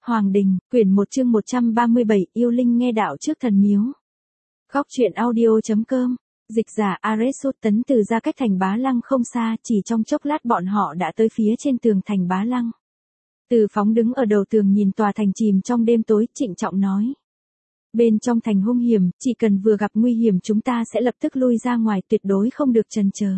Hoàng Đình, quyển 1 chương 137, yêu linh nghe đạo trước thần miếu. Góc truyện audio.com, dịch giả Aresut tấn từ ra cách thành Bá Lăng không xa, chỉ trong chốc lát bọn họ đã tới phía trên tường thành Bá Lăng. Từ Phóng đứng ở đầu tường nhìn tòa thành chìm trong đêm tối, trịnh trọng nói. Bên trong thành hung hiểm, chỉ cần vừa gặp nguy hiểm chúng ta sẽ lập tức lui ra ngoài, tuyệt đối không được chần chờ.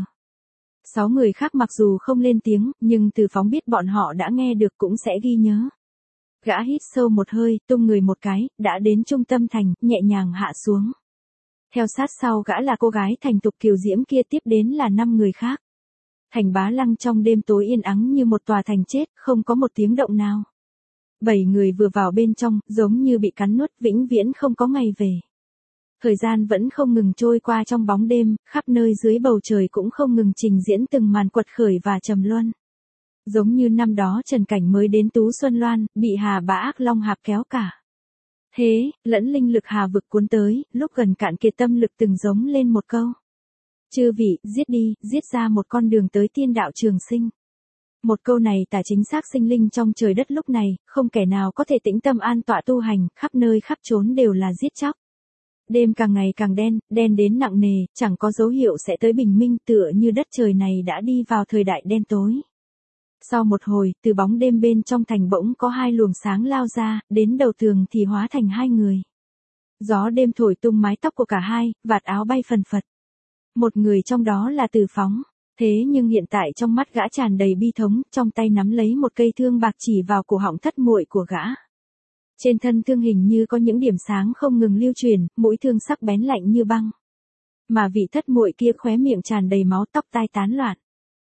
6 người khác mặc dù không lên tiếng, nhưng Từ Phóng biết bọn họ đã nghe được cũng sẽ ghi nhớ. Gã hít sâu một hơi, tung người một cái, đã đến trung tâm thành, nhẹ nhàng hạ xuống. Theo sát sau gã là cô gái thành tục kiều diễm kia, tiếp đến là 5 người khác. Thành Bá Lăng trong đêm tối yên ắng như một tòa thành chết, không có một tiếng động nào. 7 người vừa vào bên trong, giống như bị cắn nuốt, vĩnh viễn không có ngày về. Thời gian vẫn không ngừng trôi qua trong bóng đêm, khắp nơi dưới bầu trời cũng không ngừng trình diễn từng màn quật khởi và trầm luân. Giống như năm đó Trần Cảnh mới đến Tú Xuân Loan, bị Hà Bá Ác Long Hạp kéo cả. Thế, lẫn linh lực Hà vực cuốn tới, lúc gần cạn kiệt tâm lực từng giống lên một câu. Chư vị, giết đi, giết ra một con đường tới tiên đạo trường sinh. Một câu này tả chính xác sinh linh trong trời đất lúc này, không kẻ nào có thể tĩnh tâm an tọa tu hành, khắp nơi khắp chốn đều là giết chóc. Đêm càng ngày càng đen, đen đến nặng nề, chẳng có dấu hiệu sẽ tới bình minh, tựa như đất trời này đã đi vào thời đại đen tối. Sau một hồi, từ bóng đêm bên trong thành bỗng có 2 luồng sáng lao ra, đến đầu tường thì hóa thành 2 người. Gió đêm thổi tung mái tóc của cả hai, vạt áo bay phần phật. Một người trong đó là Từ Phóng, thế nhưng hiện tại trong mắt gã tràn đầy bi thống, trong tay nắm lấy một cây thương bạc chỉ vào cổ họng thất muội của gã. Trên thân thương hình như có những điểm sáng không ngừng lưu truyền, mũi thương sắc bén lạnh như băng. Mà vị thất muội kia khóe miệng tràn đầy máu, tóc tai tán loạn.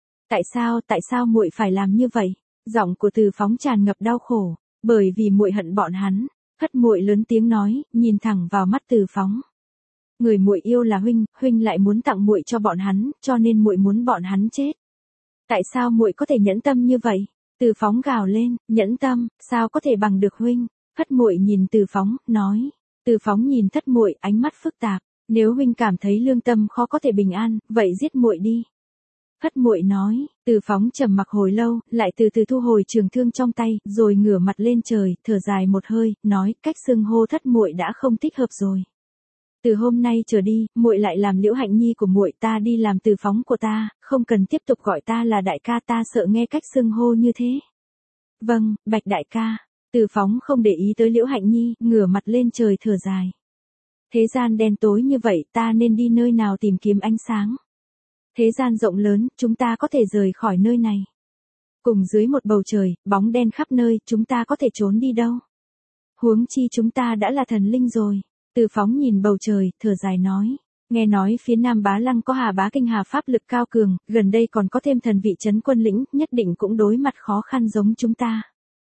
Tại sao muội phải làm như vậy? Giọng của Từ Phóng tràn ngập đau khổ, bởi vì muội hận bọn hắn. Thất muội lớn tiếng nói, nhìn thẳng vào mắt Từ Phóng. Người muội yêu là huynh, huynh lại muốn tặng muội cho bọn hắn, cho nên muội muốn bọn hắn chết. Tại sao muội có thể nhẫn tâm như vậy? Từ Phóng gào lên, nhẫn tâm, sao có thể bằng được huynh? Thất muội nhìn Từ Phóng, nói. Từ Phóng nhìn thất muội, ánh mắt phức tạp. Nếu huynh cảm thấy lương tâm khó có thể bình an, vậy giết muội đi. Thất muội nói. Từ Phóng trầm mặc hồi lâu, lại từ từ thu hồi trường thương trong tay, rồi ngửa mặt lên trời, thở dài một hơi, nói, cách xưng hô thất muội đã không thích hợp rồi. Từ hôm nay trở đi, muội lại làm Liễu Hạnh Nhi của muội, ta đi làm Từ Phóng của ta, không cần tiếp tục gọi ta là đại ca, ta sợ nghe cách xưng hô như thế. Vâng, Bạch đại ca. Từ Phóng không để ý tới Liễu Hạnh Nhi, ngửa mặt lên trời thở dài. Thế gian đen tối như vậy, ta nên đi nơi nào tìm kiếm ánh sáng? Thế gian rộng lớn, chúng ta có thể rời khỏi nơi này. Cùng dưới một bầu trời, bóng đen khắp nơi, chúng ta có thể trốn đi đâu? Huống chi chúng ta đã là thần linh rồi. Từ Phóng nhìn bầu trời, thở dài nói. Nghe nói phía Nam Bá Lăng có Hà Bá Kinh Hà pháp lực cao cường, gần đây còn có thêm thần vị trấn quân lĩnh, nhất định cũng đối mặt khó khăn giống chúng ta.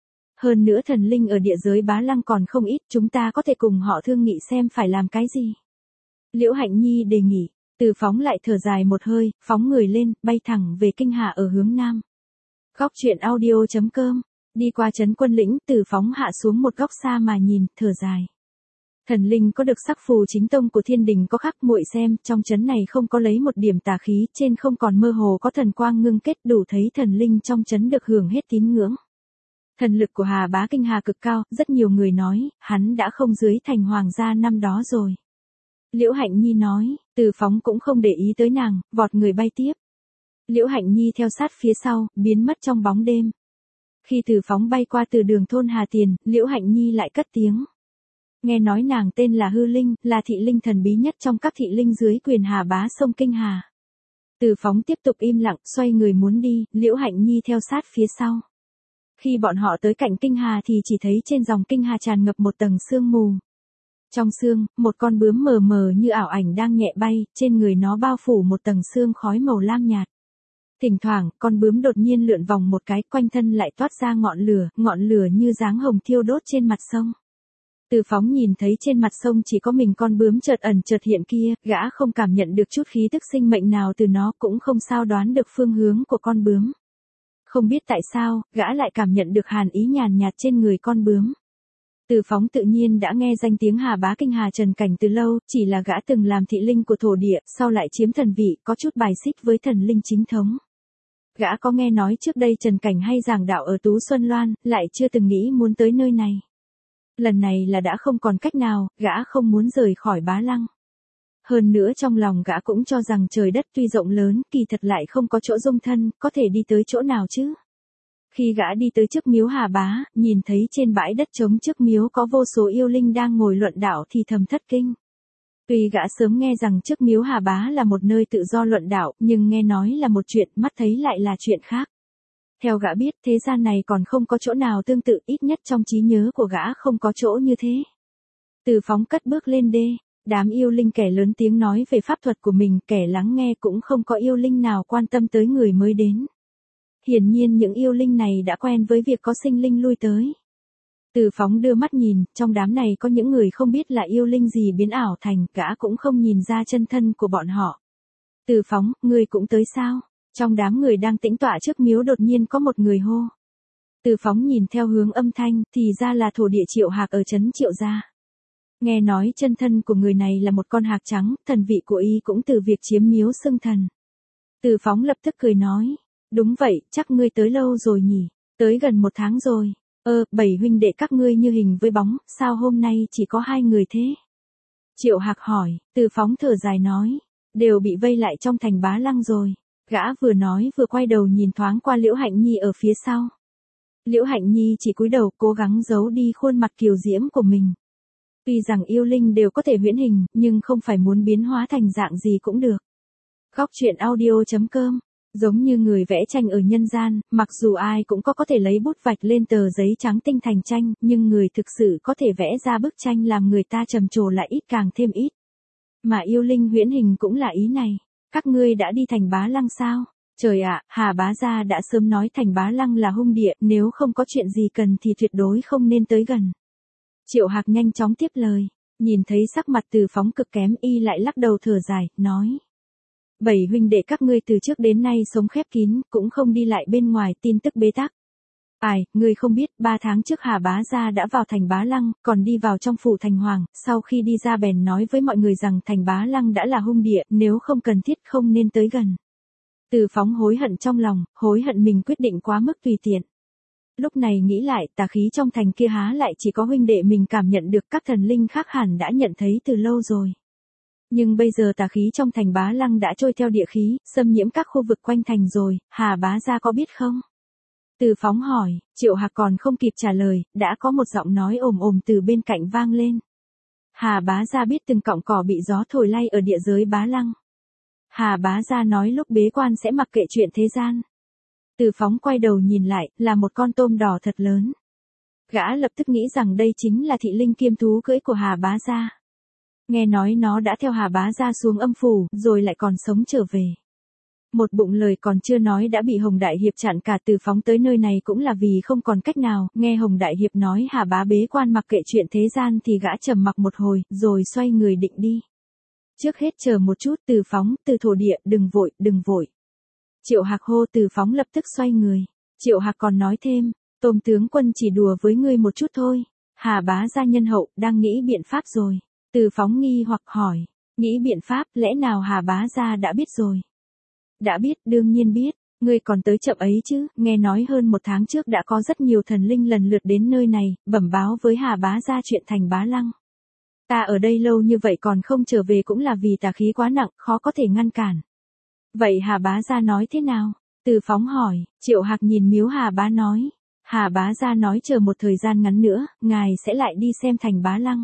Hơn nữa thần linh ở địa giới Bá Lăng còn không ít, chúng ta có thể cùng họ thương nghị xem phải làm cái gì. Liễu Hạnh Nhi đề nghị. Từ Phóng lại thở dài một hơi, phóng người lên, bay thẳng về Kinh Hà ở hướng Nam. Góc truyện audio.com, đi qua trấn quân lĩnh, Từ Phóng hạ xuống một góc xa mà nhìn, thở dài. Thần linh có được sắc phù chính tông của thiên đình có khắc, muội xem, trong trấn này không có lấy một điểm tà khí, trên không còn mơ hồ có thần quang ngưng kết, đủ thấy thần linh trong trấn được hưởng hết tín ngưỡng. Thần lực của Hà Bá Kinh Hà cực cao, rất nhiều người nói, hắn đã không dưới thành hoàng gia năm đó rồi. Liễu Hạnh Nhi nói. Từ Phóng cũng không để ý tới nàng, vọt người bay tiếp. Liễu Hạnh Nhi theo sát phía sau, biến mất trong bóng đêm. Khi Từ Phóng bay qua từ đường thôn Hà Tiền, Liễu Hạnh Nhi lại cất tiếng. Nghe nói nàng tên là Hư Linh, là thị linh thần bí nhất trong các thị linh dưới quyền Hà Bá sông Kinh Hà. Từ Phóng tiếp tục im lặng, xoay người muốn đi, Liễu Hạnh Nhi theo sát phía sau. Khi bọn họ tới cạnh Kinh Hà thì chỉ thấy trên dòng Kinh Hà tràn ngập một tầng sương mù. Trong sương, một con bướm mờ mờ như ảo ảnh đang nhẹ bay, trên người nó bao phủ một tầng sương khói màu lam nhạt. Thỉnh thoảng, con bướm đột nhiên lượn vòng một cái, quanh thân lại toát ra ngọn lửa như dáng hồng thiêu đốt trên mặt sông. Từ Phóng nhìn thấy trên mặt sông chỉ có mình con bướm chợt ẩn chợt hiện kia, gã không cảm nhận được chút khí tức sinh mệnh nào từ nó, cũng không sao đoán được phương hướng của con bướm. Không biết tại sao, gã lại cảm nhận được hàn ý nhàn nhạt trên người con bướm. Từ Phóng tự nhiên đã nghe danh tiếng Hà Bá Kinh Hà Trần Cảnh từ lâu, chỉ là gã từng làm thị linh của thổ địa, sau lại chiếm thần vị, có chút bài xích với thần linh chính thống. Gã có nghe nói trước đây Trần Cảnh hay giảng đạo ở Tú Xuân Loan, lại chưa từng nghĩ muốn tới nơi này. Lần này là đã không còn cách nào, gã không muốn rời khỏi Bá Lăng. Hơn nữa trong lòng gã cũng cho rằng trời đất tuy rộng lớn, kỳ thật lại không có chỗ dung thân, có thể đi tới chỗ nào chứ. Khi gã đi tới trước miếu Hà Bá, nhìn thấy trên bãi đất trống trước miếu có vô số yêu linh đang ngồi luận đạo thì thầm thất kinh. Tuy gã sớm nghe rằng trước miếu Hà Bá là một nơi tự do luận đạo, nhưng nghe nói là một chuyện, mắt thấy lại là chuyện khác. Theo gã biết, thế gian này còn không có chỗ nào tương tự, ít nhất trong trí nhớ của gã không có chỗ như thế. Từ Phóng cất bước lên đê, đám yêu linh kẻ lớn tiếng nói về pháp thuật của mình, kẻ lắng nghe cũng không có yêu linh nào quan tâm tới người mới đến. Hiển nhiên những yêu linh này đã quen với việc có sinh linh lui tới. Từ Phóng đưa mắt nhìn, trong đám này có những người không biết là yêu linh gì biến ảo thành, gã cũng không nhìn ra chân thân của bọn họ. Từ Phóng, ngươi cũng tới sao? Trong đám người đang tĩnh tọa trước miếu đột nhiên có một người hô. Từ Phóng nhìn theo hướng âm thanh, thì ra là thổ địa Triệu Hạc ở trấn Triệu gia. Nghe nói chân thân của người này là một con hạc trắng, thần vị của y cũng từ việc chiếm miếu xưng thần. Từ Phóng lập tức cười nói, đúng vậy, chắc ngươi tới lâu rồi nhỉ, tới gần 1 tháng rồi. 7 huynh đệ các ngươi như hình với bóng, sao hôm nay chỉ có 2 người thế? Triệu Hạc hỏi, Từ Phóng thở dài nói, đều bị vây lại trong thành Bá Lăng rồi. Gã vừa nói vừa quay đầu nhìn thoáng qua Liễu Hạnh Nhi ở phía sau. Liễu Hạnh Nhi chỉ cúi đầu cố gắng giấu đi khuôn mặt kiều diễm của mình. Tuy rằng yêu linh đều có thể huyễn hình, nhưng không phải muốn biến hóa thành dạng gì cũng được. Góc truyện audio.com. Giống như người vẽ tranh ở nhân gian, mặc dù ai cũng có thể lấy bút vạch lên tờ giấy trắng tinh thành tranh, nhưng người thực sự có thể vẽ ra bức tranh làm người ta trầm trồ lại ít càng thêm ít. Mà yêu linh huyễn hình cũng là ý này. Các ngươi đã đi thành Bá Lăng sao? Trời ạ, Hà Bá gia đã sớm nói thành Bá Lăng là hung địa, nếu không có chuyện gì cần thì tuyệt đối không nên tới gần. Triệu Hạc nhanh chóng tiếp lời, nhìn thấy sắc mặt Từ Phóng cực kém y lại lắc đầu thở dài, nói. 7 huynh đệ các ngươi từ trước đến nay sống khép kín, cũng không đi lại bên ngoài, tin tức bế tắc. Ai, ngươi không biết, 3 tháng trước Hà Bá gia đã vào thành Bá Lăng, còn đi vào trong phủ thành hoàng, sau khi đi ra bèn nói với mọi người rằng thành Bá Lăng đã là hung địa, nếu không cần thiết không nên tới gần. Từ Phóng hối hận trong lòng, hối hận mình quyết định quá mức tùy tiện. Lúc này nghĩ lại, tà khí trong thành kia há lại chỉ có huynh đệ mình cảm nhận được, các thần linh khác hẳn đã nhận thấy từ lâu rồi. Nhưng bây giờ tà khí trong thành Bá Lăng đã trôi theo địa khí, xâm nhiễm các khu vực quanh thành rồi, Hà Bá gia có biết không? Từ Phóng hỏi, Triệu Hạc còn không kịp trả lời, đã có một giọng nói ồm ồm từ bên cạnh vang lên. Hà Bá gia biết từng cọng cỏ bị gió thổi lay ở địa giới Bá Lăng. Hà Bá gia nói lúc bế quan sẽ mặc kệ chuyện thế gian. Từ Phóng quay đầu nhìn lại, là một con tôm đỏ thật lớn. Gã lập tức nghĩ rằng đây chính là thị linh kiêm thú cưỡi của Hà Bá gia. Nghe nói nó đã theo Hà Bá gia xuống âm phủ, rồi lại còn sống trở về. Một bụng lời còn chưa nói đã bị Hồng Đại Hiệp chặn cả. Từ Phóng tới nơi này cũng là vì không còn cách nào, nghe Hồng Đại Hiệp nói Hà Bá bế quan mặc kệ chuyện thế gian thì gã trầm mặc một hồi, rồi xoay người định đi. Trước hết chờ một chút, Từ Phóng, Từ thổ địa, đừng vội, đừng vội. Triệu Hạc hô. Từ Phóng lập tức xoay người. Triệu Hạc còn nói thêm, Tôm tướng quân chỉ đùa với ngươi một chút thôi. Hà Bá gia nhân hậu, đang nghĩ biện pháp rồi. Từ Phóng nghi hoặc hỏi, nghĩ biện pháp, lẽ nào Hà Bá gia đã biết rồi? Đã biết, đương nhiên biết, ngươi còn tới chậm ấy chứ, nghe nói hơn 1 tháng trước đã có rất nhiều thần linh lần lượt đến nơi này, bẩm báo với Hà Bá gia chuyện thành Bá Lăng. Ta ở đây lâu như vậy còn không trở về cũng là vì tà khí quá nặng, khó có thể ngăn cản. Vậy Hà Bá gia nói thế nào? Từ Phóng hỏi. Triệu Hạc nhìn miếu Hà Bá nói. Hà Bá gia nói chờ một thời gian ngắn nữa, ngài sẽ lại đi xem thành Bá Lăng.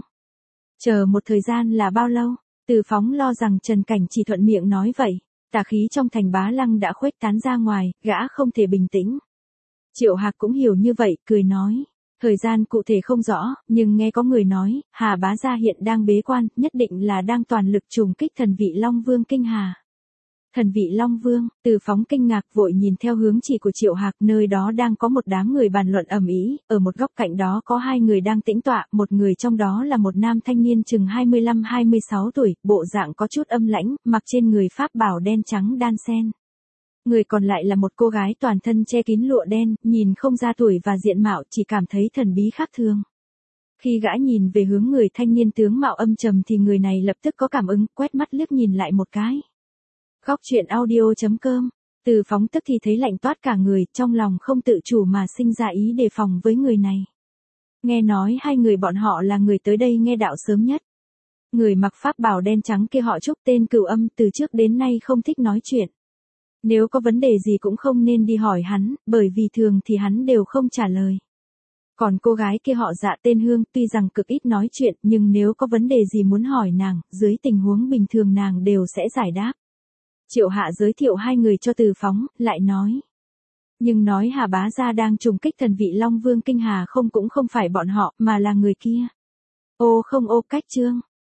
Chờ một thời gian là bao lâu? Từ Phóng lo rằng Trần Cảnh chỉ thuận miệng nói vậy. Tà khí trong thành Bá Lăng đã khuếch tán ra ngoài, gã không thể bình tĩnh. Triệu Hạc cũng hiểu như vậy, cười nói. Thời gian cụ thể không rõ, nhưng nghe có người nói, Hà Bá gia hiện đang bế quan, nhất định là đang toàn lực trùng kích thần vị Long Vương Kinh Hà. Thần vị Long Vương. Từ Phóng kinh ngạc vội nhìn theo hướng chỉ của Triệu Hạc, nơi đó đang có một đám người bàn luận ầm ĩ, ở một góc cạnh đó có 2 người đang tĩnh tọa, một người trong đó là một nam thanh niên chừng 25-26 tuổi, bộ dạng có chút âm lãnh, mặc trên người pháp bào đen trắng đan xen. Người còn lại là một cô gái toàn thân che kín lụa đen, nhìn không ra tuổi và diện mạo, chỉ cảm thấy thần bí khác thường. Khi gã nhìn về hướng người thanh niên tướng mạo âm trầm thì người này lập tức có cảm ứng, quét mắt liếc nhìn lại một cái. Góc truyện audio.com. Từ Phóng tức thì thấy lạnh toát cả người, trong lòng không tự chủ mà sinh ra ý đề phòng với người này. Nghe nói hai người bọn họ là người tới đây nghe đạo sớm nhất. Người mặc pháp bào đen trắng kia họ Trúc tên Cửu Âm từ trước đến nay không thích nói chuyện. Nếu có vấn đề gì cũng không nên đi hỏi hắn, bởi vì thường thì hắn đều không trả lời. Còn cô gái kia họ Dạ tên Hương tuy rằng cực ít nói chuyện nhưng nếu có vấn đề gì muốn hỏi nàng, dưới tình huống bình thường nàng đều sẽ giải đáp. Triệu Hạ giới thiệu hai người cho Từ Phóng, lại nói. Nhưng nói Hà Bá Gia đang trùng kích thần vị Long Vương Kinh Hà không cũng không phải bọn họ mà là người kia. Ô không ô Cách Trương.